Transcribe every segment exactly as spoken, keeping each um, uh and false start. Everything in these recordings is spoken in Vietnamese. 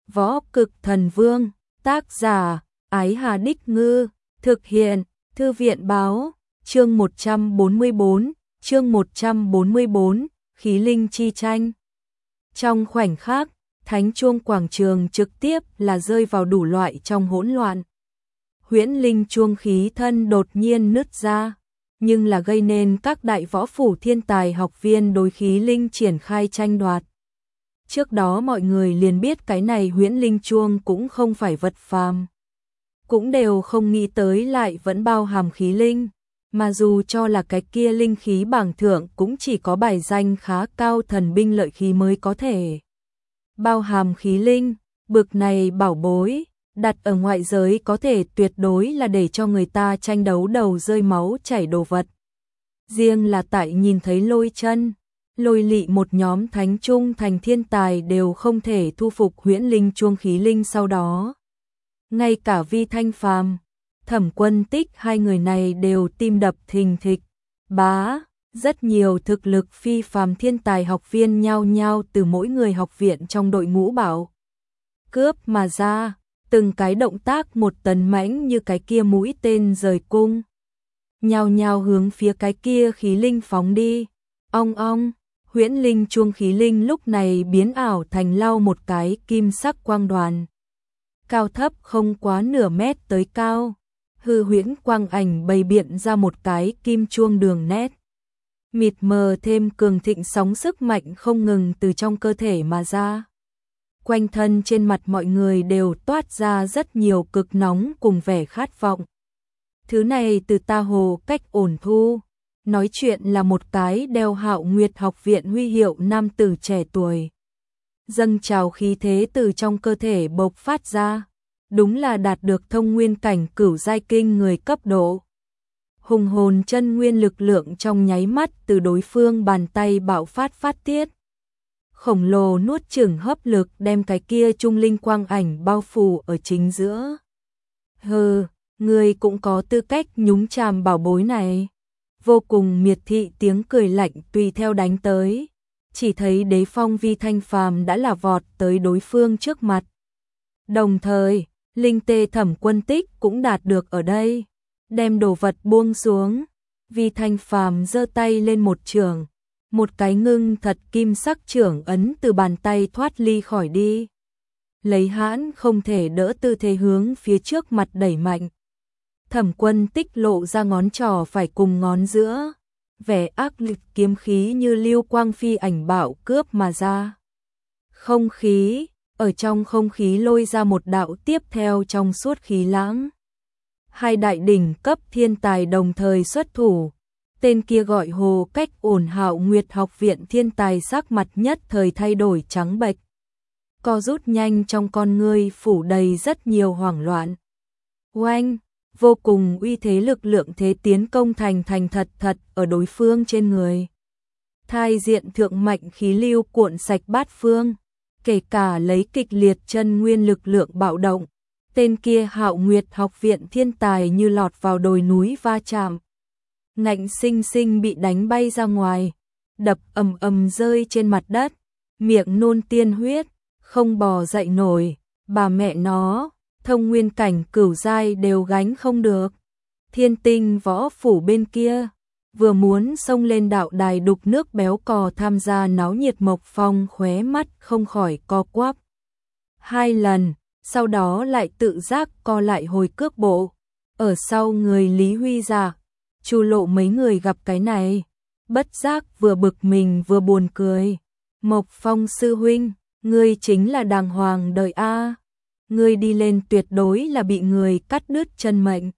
Võ Cực Thần Vương, tác giả, Ái Hà Đích Ngư, thực hiện, Thư viện Báo, chương một trăm bốn mươi bốn, chương một trăm bốn mươi bốn, khí linh chi tranh. Trong khoảnh khắc, thánh chuông quảng trường trực tiếp là rơi vào đủ loại trong hỗn loạn. Huyễn linh chuông khí thân đột nhiên nứt ra, nhưng là gây nên các đại võ phủ thiên tài học viên đối khí linh triển khai tranh đoạt. Trước đó mọi người liền biết cái này huyễn linh chuông cũng không phải vật phàm. Cũng đều không nghĩ tới lại vẫn bao hàm khí linh, mà dù cho là cái kia linh khí bảng thượng cũng chỉ có bài danh khá cao thần binh lợi khí mới có thể bao hàm khí linh, bực này bảo bối, đặt ở ngoại giới có thể tuyệt đối là để cho người ta tranh đấu đầu rơi máu chảy đồ vật. Riêng là tại nhìn thấy Lôi Chân, Lôi Lị một nhóm thánh trung thành thiên tài đều không thể thu phục huyễn linh chuông khí linh sau đó. Ngay cả Vi Thanh Phàm, Thẩm Quân Tích hai người này đều tim đập thình thịch. Bá, rất nhiều thực lực phi phàm thiên tài học viên nhao nhao từ mỗi người học viện trong đội ngũ bảo cướp mà ra, từng cái động tác một tấn mãnh như cái kia mũi tên rời cung. Nhao nhao hướng phía cái kia khí linh phóng đi. Ong ong, huyễn linh chuông khí linh lúc này biến ảo thành lau một cái kim sắc quang đoàn. Cao thấp không quá nửa mét tới cao, hư huyễn quang ảnh bày biện ra một cái kim chuông đường nét. Mịt mờ thêm cường thịnh sóng sức mạnh không ngừng từ trong cơ thể mà ra. Quanh thân trên mặt mọi người đều toát ra rất nhiều cực nóng cùng vẻ khát vọng. Thứ này từ ta hồ cách ổn thu, nói chuyện là một cái đeo Hạo Nguyệt học viện huy hiệu nam tử trẻ tuổi. Dâng trào khí thế từ trong cơ thể bộc phát ra, đúng là đạt được thông nguyên cảnh cửu giai kinh người cấp độ. Hùng hồn chân nguyên lực lượng trong nháy mắt từ đối phương bàn tay bạo phát phát tiết. Khổng lồ nuốt chửng hấp lực đem cái kia trung linh quang ảnh bao phủ ở chính giữa. Hừ, ngươi cũng có tư cách nhúng chàm bảo bối này. Vô cùng miệt thị tiếng cười lạnh tùy theo đánh tới. Chỉ thấy Đế Phong Vi Thanh Phàm đã là vọt tới đối phương trước mặt. Đồng thời, linh tê Thẩm Quân Tích cũng đạt được ở đây. Đem đồ vật buông xuống, Vi Thanh Phàm giơ tay lên một chưởng, một cái ngưng thật kim sắc chưởng ấn từ bàn tay thoát ly khỏi đi. Lấy hãn không thể đỡ tư thế hướng phía trước mặt đẩy mạnh. Thẩm Quân Tích lộ ra ngón trỏ phải cùng ngón giữa, vẻ ác liệt kiếm khí như lưu quang phi ảnh bạo cướp mà ra. Không khí, ở trong không khí lôi ra một đạo tiếp theo trong suốt khí lãng. Hai đại đỉnh cấp thiên tài đồng thời xuất thủ, tên kia gọi Hồ Cách Ổn Hạo Nguyệt học viện thiên tài sắc mặt nhất thời thay đổi trắng bệch. Co rút nhanh trong con ngươi phủ đầy rất nhiều hoảng loạn. Oanh, vô cùng uy thế lực lượng thế tiến công thành thành thật thật ở đối phương trên người. Thai diện thượng mạnh khí lưu cuộn sạch bát phương, kể cả lấy kịch liệt chân nguyên lực lượng bạo động. Tên kia Hạo Nguyệt học viện thiên tài như lọt vào đồi núi va chạm. Ngạnh sinh sinh bị đánh bay ra ngoài, đập ầm ầm rơi trên mặt đất, miệng nôn tiên huyết, không bò dậy nổi, bà mẹ nó, thông nguyên cảnh cửu giai đều gánh không được. Thiên Tinh võ phủ bên kia, vừa muốn xông lên đạo đài đục nước béo cò tham gia náo nhiệt Mộc Phong khóe mắt không khỏi co quắp. Hai lần, sau đó lại tự giác co lại hồi cước bộ. Ở sau người Lý Huy Dạ, Chu Lộ mấy người gặp cái này, bất giác vừa bực mình vừa buồn cười. Mộc Phong sư huynh, ngươi chính là đàng hoàng đời a, ngươi đi lên tuyệt đối là bị người cắt đứt chân mệnh.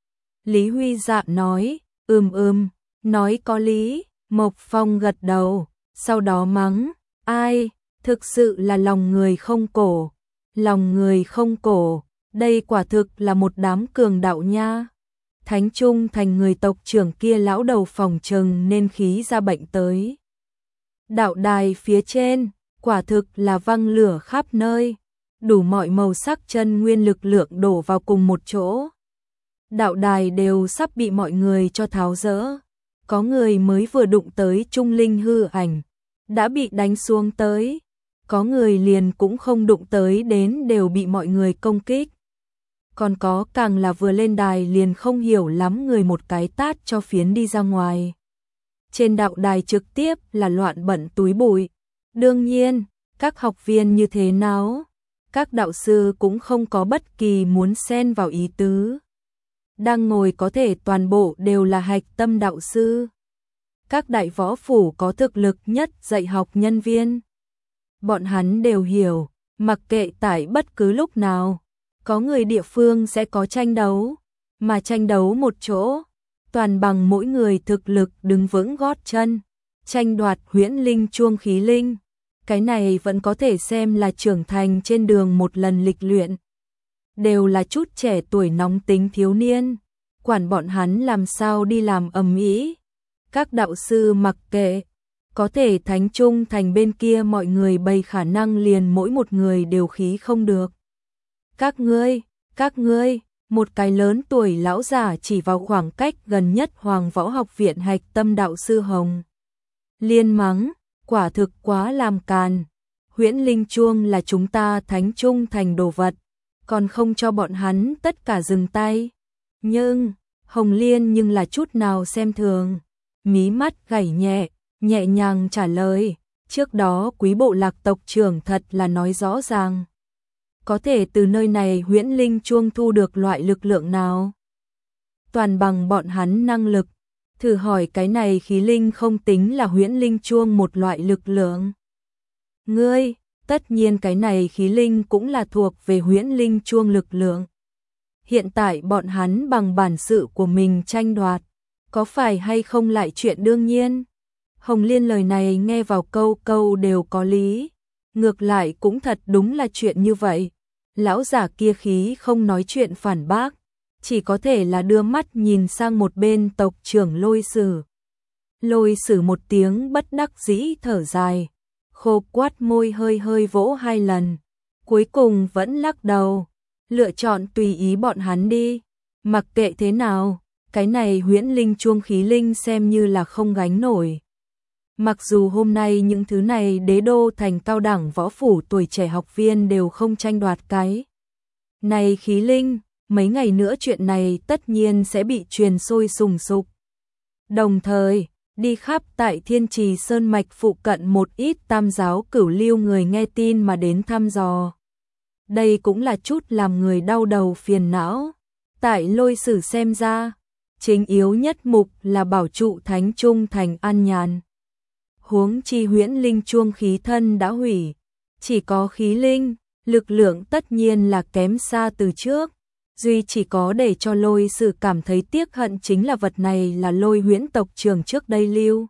Lý Huy Dạ nói, ừm ừm, nói có lý. Mộc Phong gật đầu, sau đó mắng, ai, thực sự là lòng người không cổ. Lòng người không cổ, đây quả thực là một đám cường đạo nha. Thánh Trung thành người tộc trưởng kia lão đầu phòng trừng nên khí ra bệnh tới. Đạo đài phía trên, quả thực là văng lửa khắp nơi, đủ mọi màu sắc chân nguyên lực lượng đổ vào cùng một chỗ. Đạo đài đều sắp bị mọi người cho tháo dỡ. Có người mới vừa đụng tới trung linh hư ảnh, đã bị đánh xuống tới. có người liền cũng không đụng tới đến đều bị mọi người công kích. Còn có càng là vừa lên đài liền không hiểu lắm người một cái tát cho phiến đi ra ngoài. Trên đạo đài trực tiếp là loạn bận túi bụi. Đương nhiên, các học viên như thế nào, các đạo sư cũng không có bất kỳ muốn xen vào ý tứ. Đang ngồi có thể toàn bộ đều là hạch tâm đạo sư. Các đại võ phủ có thực lực nhất dạy học nhân viên. Bọn hắn đều hiểu, mặc kệ tại bất cứ lúc nào, có người địa phương sẽ có tranh đấu, mà tranh đấu một chỗ, toàn bằng mỗi người thực lực đứng vững gót chân, tranh đoạt huyễn linh chuông khí linh. Cái này vẫn có thể xem là trưởng thành trên đường một lần lịch luyện. Đều là chút trẻ tuổi nóng tính thiếu niên, quản bọn hắn làm sao đi làm ầm ĩ. Các đạo sư mặc kệ, có thể thánh trung thành bên kia mọi người bày khả năng liền mỗi một người đều khí không được. Các ngươi, các ngươi, một cái lớn tuổi lão giả chỉ vào khoảng cách gần nhất Hoàng Võ Học Viện hạch tâm đạo sư Hồng Liên mắng, quả thực quá làm càn. Huyễn linh chuông là chúng ta thánh trung thành đồ vật, còn không cho bọn hắn tất cả dừng tay. Nhưng, Hồng Liên nhưng là chút nào xem thường, mí mắt gảy nhẹ, nhẹ nhàng trả lời, trước đó quý bộ lạc tộc trưởng thật là nói rõ ràng. Có thể từ nơi này huyễn linh chuông thu được loại lực lượng nào? Toàn bằng bọn hắn năng lực. Thử hỏi cái này khí linh không tính là huyễn linh chuông một loại lực lượng. Ngươi, tất nhiên cái này khí linh cũng là thuộc về huyễn linh chuông lực lượng. Hiện tại bọn hắn bằng bản sự của mình tranh đoạt, có phải hay không lại chuyện đương nhiên? Hồng Liên lời này nghe vào câu câu đều có lý, ngược lại cũng thật đúng là chuyện như vậy. Lão giả kia khí không nói chuyện phản bác, chỉ có thể là đưa mắt nhìn sang một bên tộc trưởng Lôi Sử. Lôi Sử một tiếng bất đắc dĩ thở dài, khô quắt môi hơi hơi vỗ hai lần, cuối cùng vẫn lắc đầu, lựa chọn tùy ý bọn hắn đi. Mặc kệ thế nào, cái này huyễn linh chuông khí linh xem như là không gánh nổi. Mặc dù hôm nay những thứ này đế đô thành cao đẳng võ phủ tuổi trẻ học viên đều không tranh đoạt cái này khí linh, mấy ngày nữa chuyện này tất nhiên sẽ bị truyền sôi sùng sục. Đồng thời, đi khắp tại Thiên Trì Sơn Mạch phụ cận một ít tam giáo cửu lưu người nghe tin mà đến thăm dò. Đây cũng là chút làm người đau đầu phiền não. Tại Lôi Sử xem ra, chính yếu nhất mục là bảo trụ thánh trung thành an nhàn. Huống chi huyễn linh chuông khí thân đã hủy, chỉ có khí linh, lực lượng tất nhiên là kém xa từ trước. Duy chỉ có để cho Lôi Sử cảm thấy tiếc hận chính là vật này là Lôi huyễn tộc trưởng trước đây lưu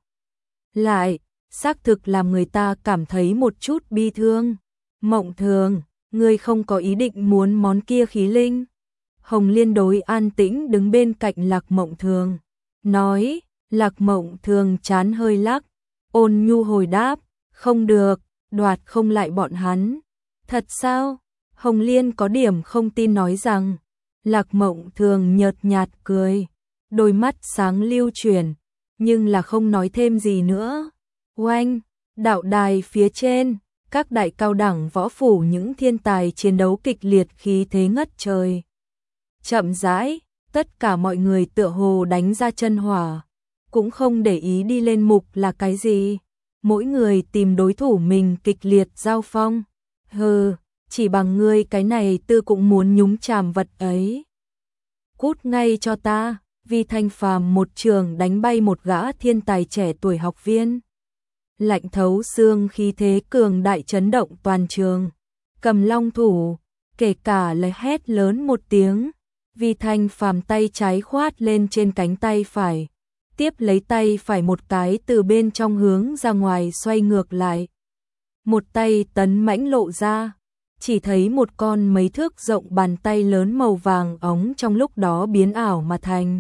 lại, xác thực làm người ta cảm thấy một chút bi thương. Mộng Thường, ngươi không có ý định muốn món kia khí linh? Hồng Liên đối an tĩnh đứng bên cạnh Lạc Mộng Thường, nói. Lạc Mộng Thường chán hơi lắc, ôn nhu hồi đáp, không được, đoạt không lại bọn hắn. Thật sao? Hồng Liên có điểm không tin nói rằng. Lạc Mộng Thường nhợt nhạt cười, đôi mắt sáng lưu chuyển, nhưng là không nói thêm gì nữa. Oanh, đạo đài phía trên, các đại cao đẳng võ phủ những thiên tài chiến đấu kịch liệt khí thế ngất trời. Chậm rãi, tất cả mọi người tựa hồ đánh ra chân hỏa, cũng không để ý đi lên mục là cái gì. Mỗi người tìm đối thủ mình kịch liệt giao phong. Hừ, chỉ bằng ngươi cái này tư cũng muốn nhúng chàm vật ấy. Cút ngay cho ta. Vi Thanh Phàm một trường đánh bay một gã thiên tài trẻ tuổi học viên. Lạnh thấu xương khí thế cường đại chấn động toàn trường. Cầm long thủ, kể cả lời hét lớn một tiếng. Vi Thanh Phàm tay trái khoát lên trên cánh tay phải, tiếp lấy tay phải một cái từ bên trong hướng ra ngoài xoay ngược lại. Một tay tấn mãnh lộ ra, chỉ thấy một con mấy thước rộng bàn tay lớn màu vàng óng trong lúc đó biến ảo mà thành.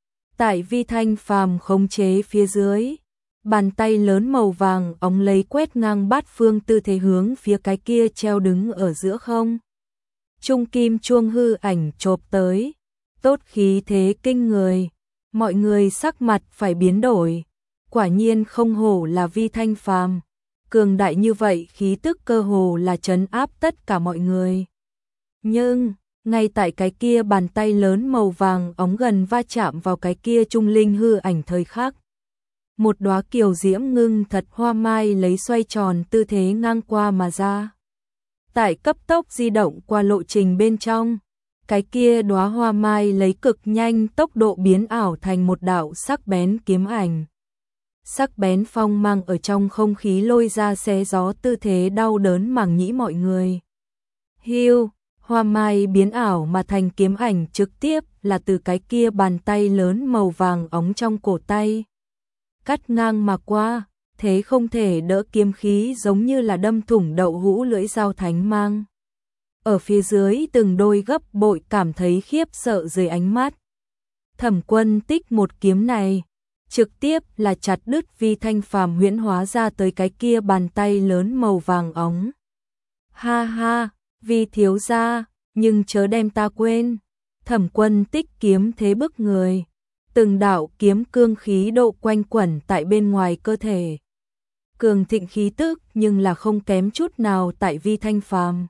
Tại Vi Thanh Phàm khống chế phía dưới, bàn tay lớn màu vàng óng lấy quét ngang bát phương tư thế hướng phía cái kia treo đứng ở giữa không. Trung kim chuông hư ảnh chộp tới, tốt khí thế kinh người, mọi người sắc mặt phải biến đổi, quả nhiên không hổ là Vi Thanh Phàm, cường đại như vậy khí tức cơ hồ là trấn áp tất cả mọi người. Nhưng, ngay tại cái kia bàn tay lớn màu vàng óng gần va chạm vào cái kia trung linh hư ảnh thời khắc. Một đóa kiều diễm ngưng thật hoa mai lấy xoay tròn tư thế ngang qua mà ra. Tại cấp tốc di động qua lộ trình bên trong, cái kia đóa hoa mai lấy cực nhanh tốc độ biến ảo thành một đạo sắc bén kiếm ảnh. Sắc bén phong mang ở trong không khí lôi ra xé gió tư thế đau đớn màng nhĩ mọi người. Hiu, hoa mai biến ảo mà thành kiếm ảnh trực tiếp là từ cái kia bàn tay lớn màu vàng óng trong cổ tay. Cắt ngang mà qua, thế không thể đỡ kiếm khí giống như là đâm thủng đậu hũ lưỡi dao thánh mang. Ở phía dưới từng đôi gấp bội cảm thấy khiếp sợ dưới ánh mắt. Thẩm Quân Tích một kiếm này, trực tiếp là chặt đứt Vi Thanh Phàm huyễn hóa ra tới cái kia bàn tay lớn màu vàng óng. Ha ha, Vi thiếu gia, nhưng chớ đem ta quên. Thẩm Quân Tích kiếm thế bức người. Từng đạo kiếm cương khí độ quanh quẩn tại bên ngoài cơ thể. Cường thịnh khí tức nhưng là không kém chút nào tại Vi Thanh Phàm.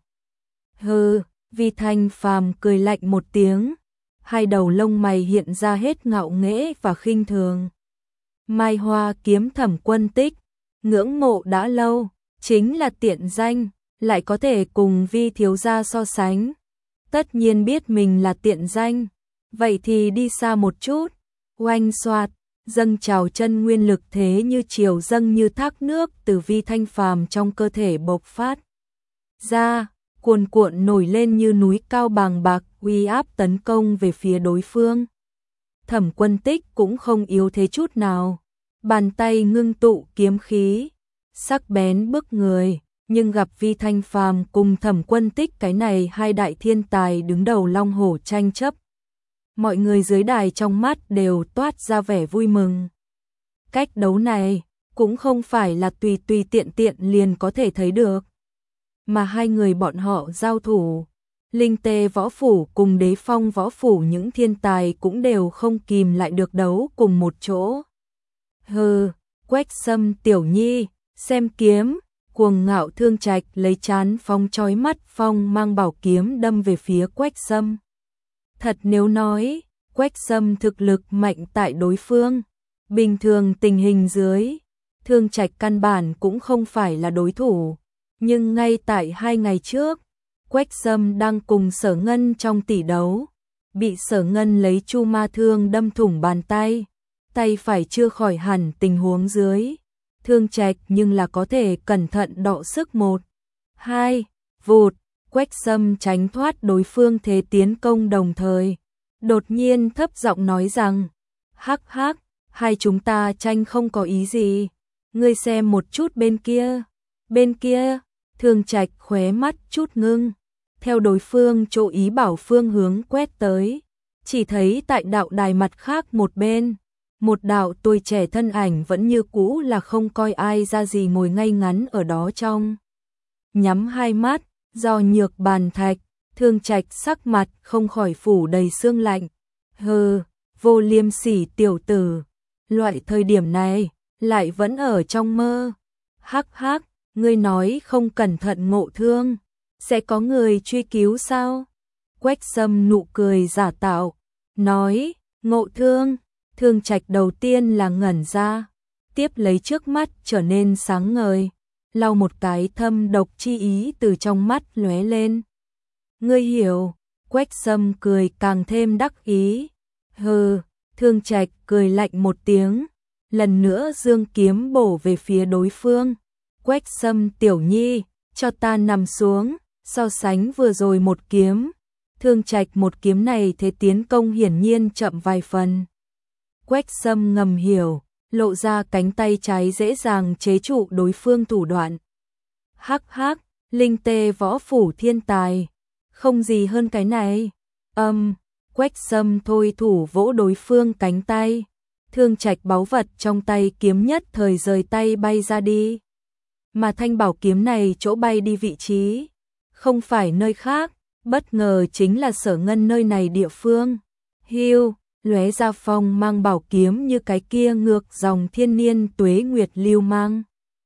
Hừ, Vi Thanh Phàm cười lạnh một tiếng, hai đầu lông mày hiện ra hết ngạo nghễ và khinh thường. Mai Hoa kiếm Thẩm Quân Tích, ngưỡng mộ đã lâu, chính là tiện danh, lại có thể cùng Vi thiếu gia so sánh. Tất nhiên biết mình là tiện danh, vậy thì đi xa một chút. Oanh xoạt, dâng trào chân nguyên lực thế như triều dâng như thác nước từ Vi Thanh Phàm trong cơ thể bộc phát ra, cuồn cuộn nổi lên như núi cao bàng bạc, uy áp tấn công về phía đối phương. Thẩm Quân Tích cũng không yếu thế chút nào, bàn tay ngưng tụ kiếm khí, sắc bén bức người, nhưng gặp Vi Thanh Phàm cùng Thẩm Quân Tích cái này hai đại thiên tài đứng đầu long hổ tranh chấp. Mọi người dưới đài trong mắt đều toát ra vẻ vui mừng. Cách đấu này cũng không phải là tùy tùy tiện tiện liền có thể thấy được. Mà hai người bọn họ giao thủ, Linh Tê võ phủ cùng Đế Phong võ phủ những thiên tài cũng đều không kìm lại được đấu cùng một chỗ. Hừ, Quách Sâm tiểu nhi, xem kiếm, cuồng ngạo Thương Trạch lấy chán phong chói mắt phong mang bảo kiếm đâm về phía Quách Sâm. Thật nếu nói, Quách Sâm thực lực mạnh tại đối phương, bình thường tình hình dưới, Thương Trạch căn bản cũng không phải là đối thủ. Nhưng ngay tại hai ngày trước, Quách Sâm đang cùng Sở Ngân trong tỷ đấu, bị Sở Ngân lấy chu ma thương đâm thủng bàn tay, tay phải chưa khỏi hẳn tình huống dưới. Thương Trạch nhưng là có thể cẩn thận đọ sức một, hai, vụt, Quách Sâm tránh thoát đối phương thế tiến công đồng thời. Đột nhiên thấp giọng nói rằng, hắc hắc, hai chúng ta tranh không có ý gì, ngươi xem một chút bên kia, bên kia. Thương Trạch khóe mắt chút ngưng, theo đối phương chỗ ý bảo phương hướng quét tới, chỉ thấy tại đạo đài mặt khác một bên, một đạo tuổi trẻ thân ảnh vẫn như cũ là không coi ai ra gì ngồi ngay ngắn ở đó trong. Nhắm hai mắt, do nhược bàn thạch, Thương Trạch sắc mặt không khỏi phủ đầy sương lạnh. Hừ, vô liêm sỉ tiểu tử, loại thời điểm này, lại vẫn ở trong mơ. Hắc hắc. Ngươi nói không cẩn thận ngộ thương, sẽ có người truy cứu sao? Quách Sâm nụ cười giả tạo, nói, ngộ thương. Thương Trạch đầu tiên là ngẩn ra, tiếp lấy trước mắt trở nên sáng ngời, lau một cái thâm độc chi ý từ trong mắt lóe lên. Ngươi hiểu, Quách Sâm cười càng thêm đắc ý. Hừ, Thương Trạch cười lạnh một tiếng, lần nữa dương kiếm bổ về phía đối phương. Quách Sâm tiểu nhi, cho ta nằm xuống, so sánh vừa rồi một kiếm. Thương Trạch một kiếm này thế tiến công hiển nhiên chậm vài phần. Quách Sâm ngầm hiểu, lộ ra cánh tay trái dễ dàng chế trụ đối phương thủ đoạn. Hắc hắc, Linh Tê võ phủ thiên tài, không gì hơn cái này. Âm, Quách Sâm thôi thủ vỗ đối phương cánh tay. Thương Trạch báu vật trong tay kiếm nhất thời rời tay bay ra đi. Mà thanh bảo kiếm này chỗ bay đi vị trí, không phải nơi khác, bất ngờ chính là Sở Ngân nơi này địa phương. Hiu, lóe ra phong mang bảo kiếm như cái kia ngược dòng thiên niên tuế nguyệt lưu mang.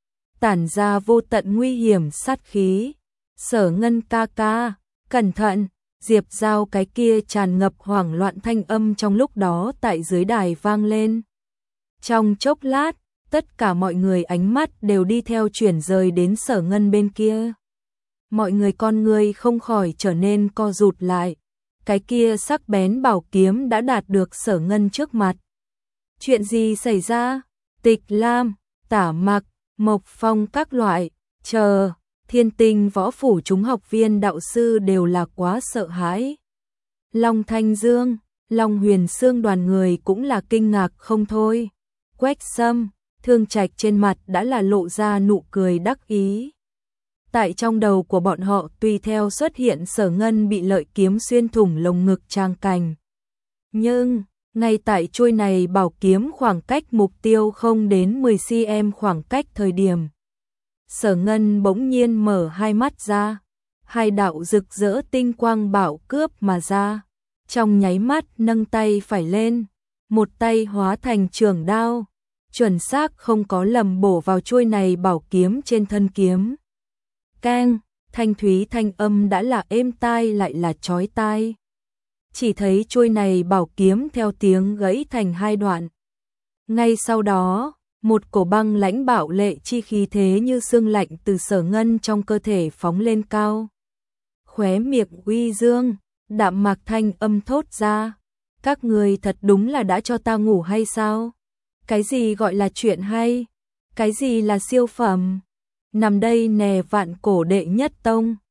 tản ra vô tận nguy hiểm sát khí. Sở Ngân ca ca, cẩn thận, Diệp Giao cái kia tràn ngập hoảng loạn thanh âm trong lúc đó tại dưới đài vang lên. Trong chốc lát, tất cả mọi người ánh mắt đều đi theo chuyển rời đến Sở Ngân bên kia. Mọi người con người không khỏi trở nên co rụt lại. Cái kia sắc bén bảo kiếm đã đạt được Sở Ngân trước mặt. Chuyện gì xảy ra? Tịch Lam, Tả Mặc, Mộc Phong các loại, chờ, Thiên Tinh võ phủ chúng học viên đạo sư đều là quá sợ hãi. Long Thanh Dương, Long Huyền Sương đoàn người cũng là kinh ngạc không thôi. Quách Sâm, Thương Trạch trên mặt đã là lộ ra nụ cười đắc ý. Tại trong đầu của bọn họ tùy theo xuất hiện Sở Ngân bị lợi kiếm xuyên thủng lồng ngực trang cảnh. Nhưng, ngay tại chuôi này bảo kiếm khoảng cách mục tiêu không đến mười xăng-ti-mét khoảng cách thời điểm. Sở Ngân bỗng nhiên mở hai mắt ra, hai đạo rực rỡ tinh quang bảo cướp mà ra. Trong nháy mắt nâng tay phải lên, một tay hóa thành trường đao, chuẩn xác không có lầm bổ vào chuôi này bảo kiếm trên thân kiếm. Keng, thanh thúy thanh âm đã là êm tai lại là chói tai. Chỉ thấy chuôi này bảo kiếm theo tiếng gãy thành hai đoạn. Ngay sau đó, một cổ băng lãnh bạo lệ chi khí thế như xương lạnh từ Sở Ngân trong cơ thể phóng lên cao. Khóe miệng uy dương, đạm mạc thanh âm thốt ra. Các người thật đúng là đã cho ta ngủ hay sao? Cái gì gọi là chuyện hay? Cái gì là siêu phẩm? Nằm đây nè vạn cổ đệ nhất tông.